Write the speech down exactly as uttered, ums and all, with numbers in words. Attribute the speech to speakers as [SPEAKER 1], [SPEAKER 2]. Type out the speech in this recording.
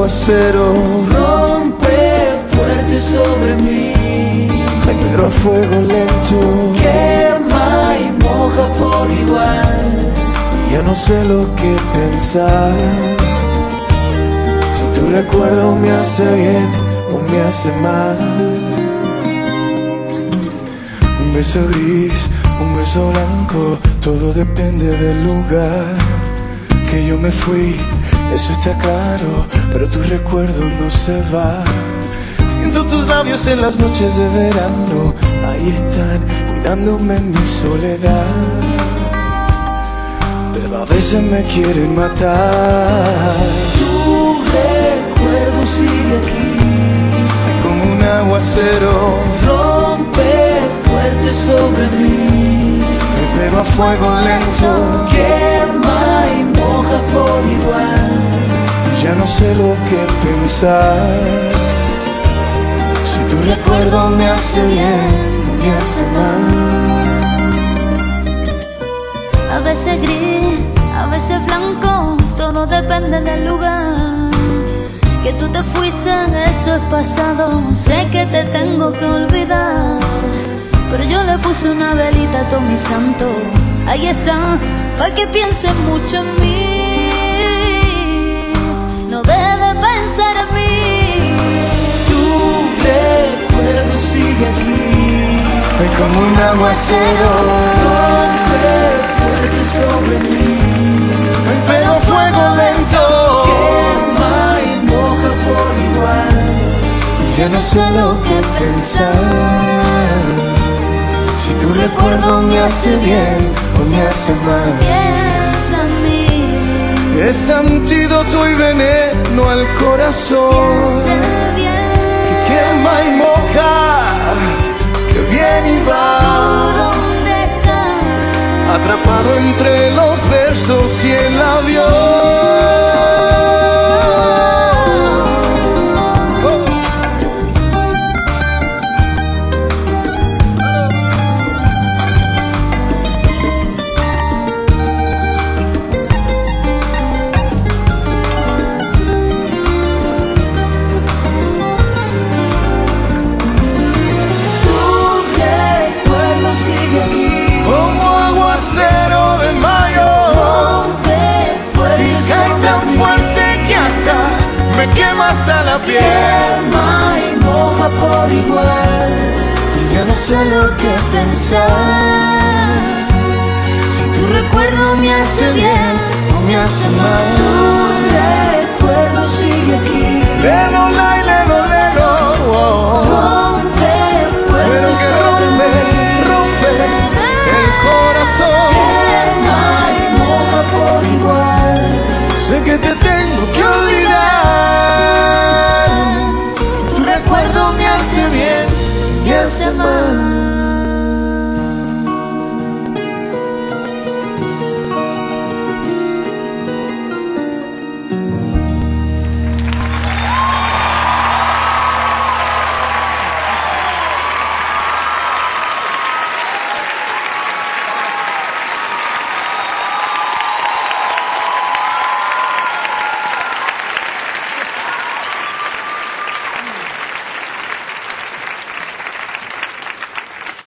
[SPEAKER 1] aguacero
[SPEAKER 2] rompe fuerte sobre mí,
[SPEAKER 1] pero a fuego lento
[SPEAKER 2] quema y moja por igual.
[SPEAKER 1] Ya no sé lo que pensar, si tu recuerdo me hace bien o me hace mal. Un beso gris, un beso blanco, todo depende del lugar. Que yo me fui, eso está claro, pero tu recuerdo no se va. Siento tus labios en las noches de verano, ahí están, cuidándome en mi soledad. Pero a veces me quieren matar.
[SPEAKER 2] Tu recuerdo sigue aquí,
[SPEAKER 1] como un aguacero
[SPEAKER 2] rompe fuerte sobre mí,
[SPEAKER 1] pero a fuego lento
[SPEAKER 2] quema y moja por igual.
[SPEAKER 1] Ya no sé lo que pensar, si tu recuerdo me hace bien o me hace mal.
[SPEAKER 3] A veces gris, a veces blanco, todo depende del lugar. Que tú te fuiste, eso es pasado, sé que te tengo que olvidar. Pero yo le puse una velita a todo mi santo, ahí está, pa' que pienses mucho en mí. No dejes de pensar en mí.
[SPEAKER 2] Tu recuerdo sigue aquí,
[SPEAKER 1] Es como un aguacero
[SPEAKER 2] rompe fuerte sobre mí,
[SPEAKER 1] pero a fuego lento
[SPEAKER 2] quema y moja por igual.
[SPEAKER 1] ya no sé lo que pensar, si tu recuerdo me hace bien o me hace mal.
[SPEAKER 3] Piensa en mí,
[SPEAKER 1] Es antídoto y veneno al corazón,
[SPEAKER 3] piensa bien.
[SPEAKER 1] quema y moja, que viene y
[SPEAKER 3] ¿Tú
[SPEAKER 1] va,
[SPEAKER 3] dónde estás?
[SPEAKER 1] atrapado entre los versos y el avión. Me quema hasta la piel,
[SPEAKER 2] Quema y moja por igual.
[SPEAKER 3] Ya no sé lo que pensar,
[SPEAKER 1] si tu recuerdo me hace bien o me hace mal.